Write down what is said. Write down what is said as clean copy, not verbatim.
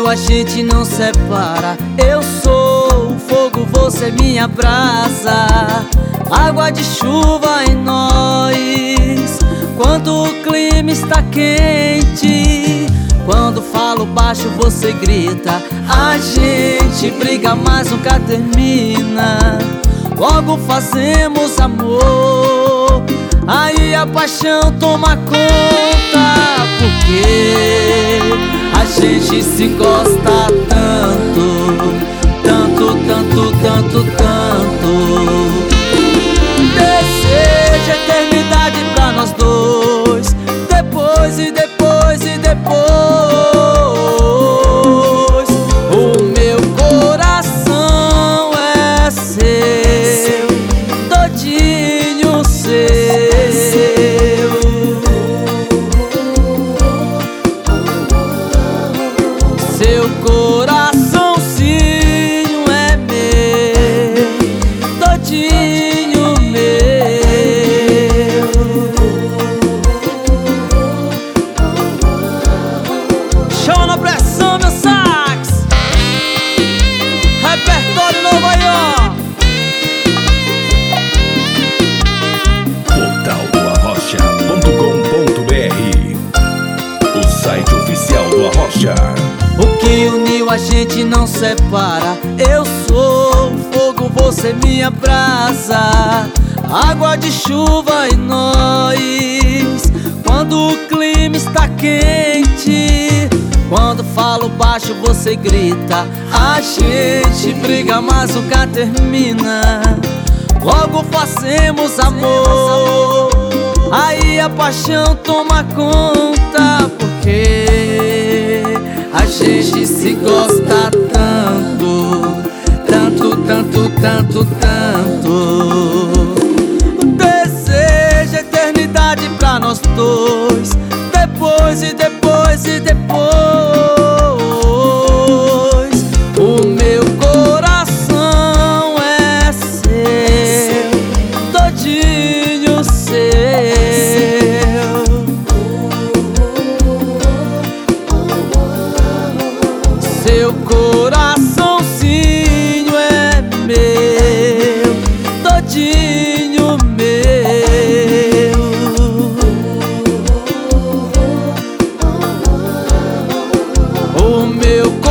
a gente não separa. Eu sou o fogo, você é minha brasa, água de chuva em nós. Quando o clima está quente, quando falo baixo você grita. A gente briga, mas nunca termina. Logo fazemos amor, aí a paixão toma conta. Porque a gente se gosta tanto, tanto, tanto, tanto, tanto. Desejo eternidade pra nós dois, depois e depois e depois. O meu coração é seu, todinho seu. Seu coraçãozinho é meu, todinho meu. Chama na pressão, meu sax. Repertório novo aí, ó. Portaldoarrocha.com.br, o site oficial do Arrocha. O que uniu a gente não separa. Eu sou o fogo, você é minha brasa, água de chuva em nós. Quando o clima está quente, quando falo baixo você grita. A gente briga, mas nunca termina. Logo fazemos amor, aí a paixão toma conta. Porque a gente se gosta tanto, tanto, tanto, tanto, tanto. Desejo eternidade pra nós dois, depois e depois e depois. O meu coração é seu, todinho seu. Seu coraçãozinho é meu, todinho meu. O meu